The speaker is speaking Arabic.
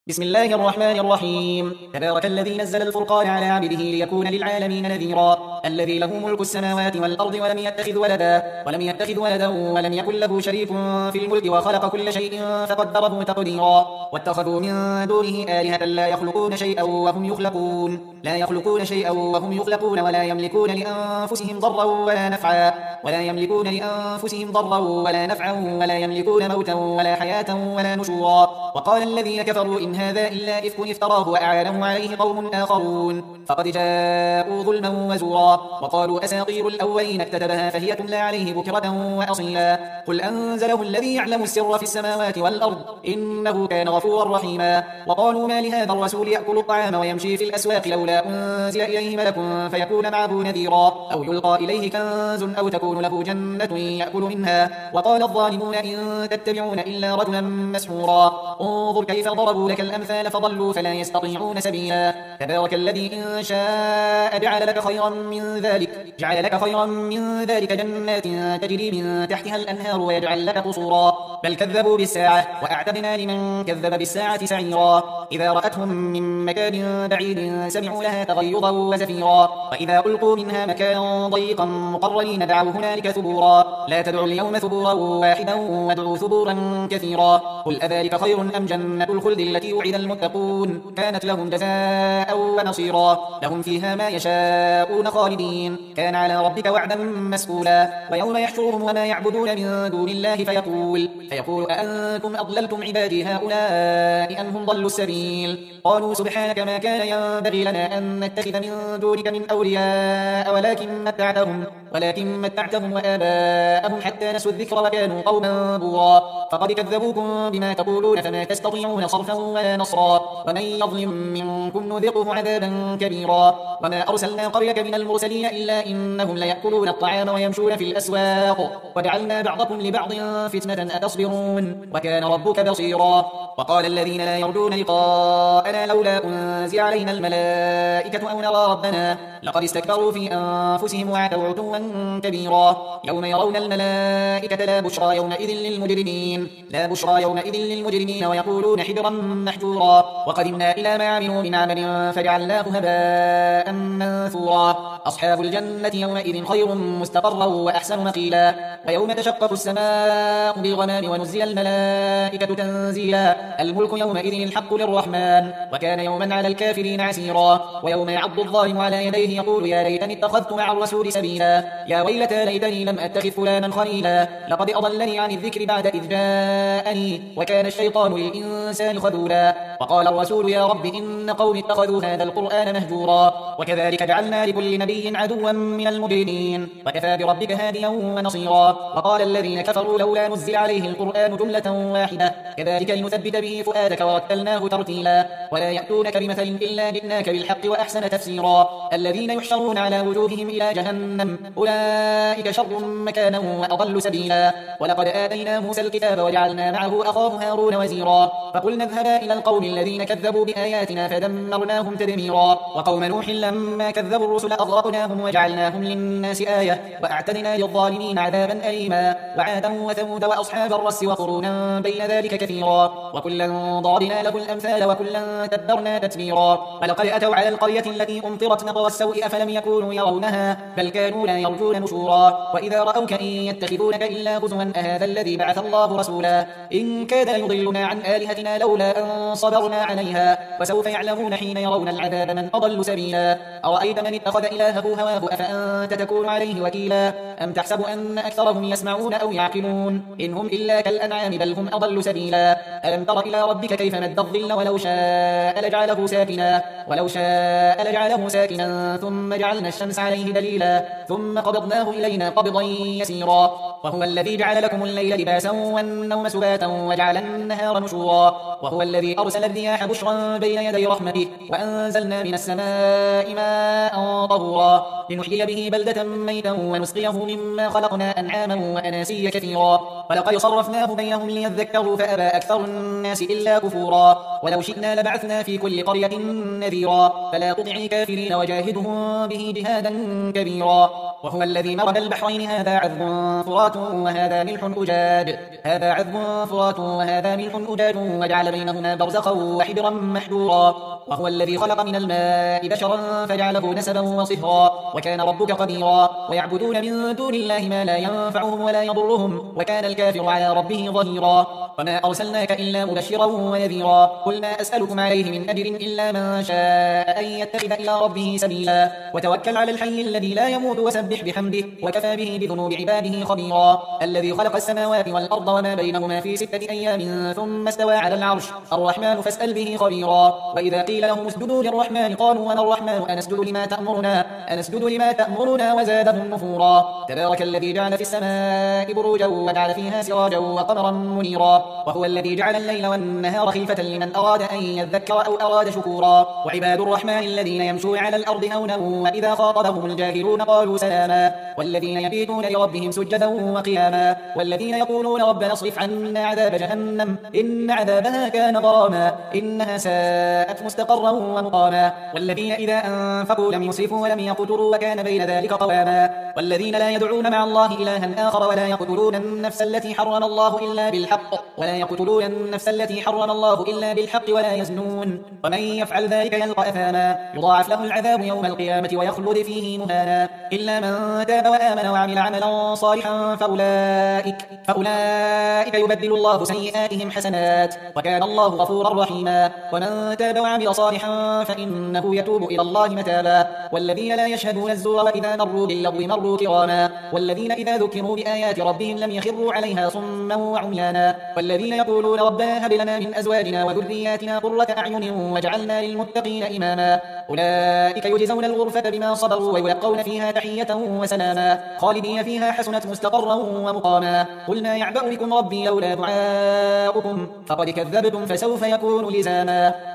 بسم الله الرحمن الرحيم. تبارك الذي نزل الفرقان على عبده ليكون للعالمين نذيرا. الذي له ملك السماوات والأرض ولم يتخذ ولدا ولم يكن له شريك في الملك وخلق كل شيء فقدره تقديرا. واتخذوا من دونه آلهة لا يخلقون شيئا وهم يخلقون ولا يملكون ولا يملكون موتا ولا حياة ولا نشورا. وقال الذين كفروا إن هذا إلا إفك افتراه وأعانه عليه قوم آخرون فقد جاءوا ظلما وزورا. وقالوا أساطير الأولين اكتتبها فهي تملى عليه بكرة وأصيلا. قل أنزله الذي يعلم السر في السماوات والأرض إنه كان غفورا رحيما. وقالوا ما لهذا الرسول يأكل الطعام ويمشي في الأسواق لولا أنزل إليه ملك فيكون معه نذيرا أو يلقى إليه كنز أو تكون له جنة يأكل منها. وقال الظالمون إن تتبعون إلا رجلا مسحورا. انظر كيف ضربوا لك الأمثال فضلوا فلا يستطيعون سبيلا. تبارك الذي إن شاء جعل لك خيرا من ذلك جنات تجري من تحتها الأنهار ويجعل لك قصورا. بل كذبوا بالساعة وأعتدنا لمن كذب بالساعة سعيرا. إذا رأتهم من مكان بعيد سمعوا لها تغيظا وزفيرا. وإذا ألقوا منها مكانا ضيقا مقرنين دعوا هنالك ثبورا. لا تدعوا اليوم ثبورا واحدا وادعوا ثبورا كثيرا. قل أذلك خير أم جنة الخلد التي وعد المتقون كانت لهم جزاء ومصيرا. لهم فيها ما يشاءون خالدين كان على ربك وعدا مسئولا. ويوم يحشرهم وما يعبدون من دون الله فيقول أأنتم أضللتم عبادي هؤلاء أم هم ضلوا السبيل. قالوا سبحانك ما كان ينبغي لنا أن نتخذ من دونك من أولياء ولكن متعتهم وآباءهم حتى نسوا الذكر وكانوا قوما بورا. فقد كذبوكم بما تقولون فما تستطيعون صرفا ولا نصرا. ومن يظلم منكم نذقه عذابا كبيرا. وما أرسلنا قبلك من المرسلين إلا إنهم ليأكلون الطعام ويمشون في الأسواق وجعلنا بعضكم لبعض فتنة أتصبرون وكان ربك بصيرا. وقال الذين لا يرجون لقاءنا لولا أنزل علينا الملائكة أو نرى ربنا لقد استكبروا في أنفسهم وعتوا عتوا كبيرا. يوم يرون الملائكة لا بشرى يومئذ للمجرمين ويقولون حجرا محجورا. وقدمنا إلى ما عملوا من عمل فجعلناه هباء منثورا. أصحاب الجنة يومئذ خير مستقرا وأحسن مقيلا. ويوم تشقق السماء بالغمام ونزل الملائكة تنزيلا. الملك يومئذ الحق للرحمن وكان يوما على الكافرين عسيرا. ويوم يعض الظالم على يديه يقول يا ليتني اتخذت مع الرسول سبيلا. يا ويلتى ليتني لم أتخذ فلانا خليلا لقد أضلني عن الذكر بعد إذ جاءني وكان الشيطان للإنسان خذولا. وقال الرسول يا رب إن قومي اتخذوا هذا القرآن مهجورا. وكذلك جعلنا لكل نبي عدوا من المجرمين وكفى بربك هاديا ونصيرا. وقال الذين كفروا لولا نزل عليه القرآن جملة واحدة كذلك لنثبت به فؤادك ورتلناه ترتيلا. ولا يأتونك بمثل إلا جئناك بالحق وأحسن تفسيرا. الذين يحشرون على وجوههم إلى جهنم أولئك شر مكانا وأضل سبيلا. ولقد آتينا موسى الكتاب وجعلنا معه أخاه هارون وزيرا. فقلنا اذهبا إلى القوم الذين كذبوا بآياتنا فدمرناهم تدميرا. وقوم نوح لما كذبوا الرسل أغرقناهم وجعلناهم للناس آية وأعتدنا للظالمين عذابا أليما. وعادا وثمود وأصحاب الرس وقرونا بين ذلك كثيرا. وكلا ضربنا له الأمثال وكلا تدبرنا تتبيرا. ولقد أتوا على القرية التي أمطرت مطر السوء أفلم يكونوا يرونها بل كانوا لا يرجون نشورا. وإذا رأوك إن يتخذونك إلا هزوا أهذا الذي بعث الله رسولا. إن كاد ليضلنا عن آلهتنا لولا أن صبرنا عليها. وسوف يعلمون حين يرون العذاب من أضل سبيلا. أرأيت من اتخذ إلهه هواه أفأنت تكون عليه وكيلا. أم تحسب أن أكثرهم يسمعون أو يعقلون إن هم إلا كالأنعام بل هم أضل سبيلا. ألم تر إلى ربك كيف مد الظل ولو شاء لجعله ساكنا ثم جعلنا الشمس عليه دليلا ثم قبضناه إلينا قبضا يسيرا. وهو الذي جعل لكم الليل لباسا والنوم سباتا وجعل النهار نشورا. وهو الذي أرسل الرياح بشرا بين يدي رحمته وأنزلنا من السماء ماء طهورا لنحيي به بلدة ميتا ونسقيه مما خلقنا أنعاما وأناسيا كثيرا. ولقد صرفناه بينهم ليذكروا فأبى أكثر الناس إلا كفورا ولو شئنا لبعثنا في كل قرية نذيرا فلا تطع الكافرين وجاهدهم به جهادا كبيرا وهو الذي مرج البحرين هذا عذب فرات وهذا ملح أجاج وجعل بينهما برزخا وحجرا محجورا وهو الذي خلق من الماء بشرا فجعله نسبا وصهرا وكان ربك قديرا ويعبدون من دون الله ما لا ينفعهم ولا يضرهم وكان الكافر على ربه ظهيرا وما أرسلناك إلا مبشرا ونذيرا قل ما أسألكم عليه من أجر إلا من شاء أن يتخذ إلى ربه سبيلا وتوكل على الحي الذي لا يموت وسبح بحمده وكفى به بذنوب عباده خبيرا الذي خلق السماوات والأرض وما بينهما في 6 أيام ثم استوى على العرش الرحمن فاسأل به خبيرا وإذا قيل لهم اسجدوا للرحمن قالوا وما الرحمن أنسجد لما تأمرنا وزادهم نفورا تبارك الذي جعل في السماء بروجا وجعل فيها سراجا وقمرا منيرا وهو الذي جعل الليل والنهار خلفة لمن أراد أن يذكر أو أراد شكورا وعباد الرحمن الذين يمشون على الأرض هونا وإذا خاطبهم الجاهلون قالوا سلاما والذين يبيتون لربهم سجدا وقياما والذين يقولون ربنا اصرف عنا عذاب جهنم إن عذابها كان غراما إنها ساءت مستقرا ومقاما والذين إذا أنفقوا لم يسرفوا ولم يقتروا وكان بين ذلك قواما والذين لا يدعون مع الله إلها آخر ولا يقتلون النفس التي حرم الله إلا بالحق ولا يزنون ومن يفعل ذلك يلقى أثاما يضاعف له العذاب يوم القيامة ويخلد فيه مهانا إلا من تاب وآمن وعمل عملا صالحا فأولئك يبدل الله سيئاتهم حسنات وكان الله غفورا رحيما ومن تاب وعمل صالحا فإنه يتوب إلى الله متابا والذين لا يشهدون الزور وإذا مروا باللغو مروا كراما والذين إذا ذكروا بآيات ربهم لم يخروا عليها صما وعميانا والذين يقولون ربنا هب لنا من أزواجنا وذرياتنا قرة أعين واجعلنا للمتقين إماما أولئك يجزون الغرفة بما صبروا ويلقون فيها تحية وسلاما خالدين فيها حسنت مستقرا ومقاما قل ما يعبأ بكم ربي لولا دعاؤكم فقد كذبتم فسوف يكون لزاما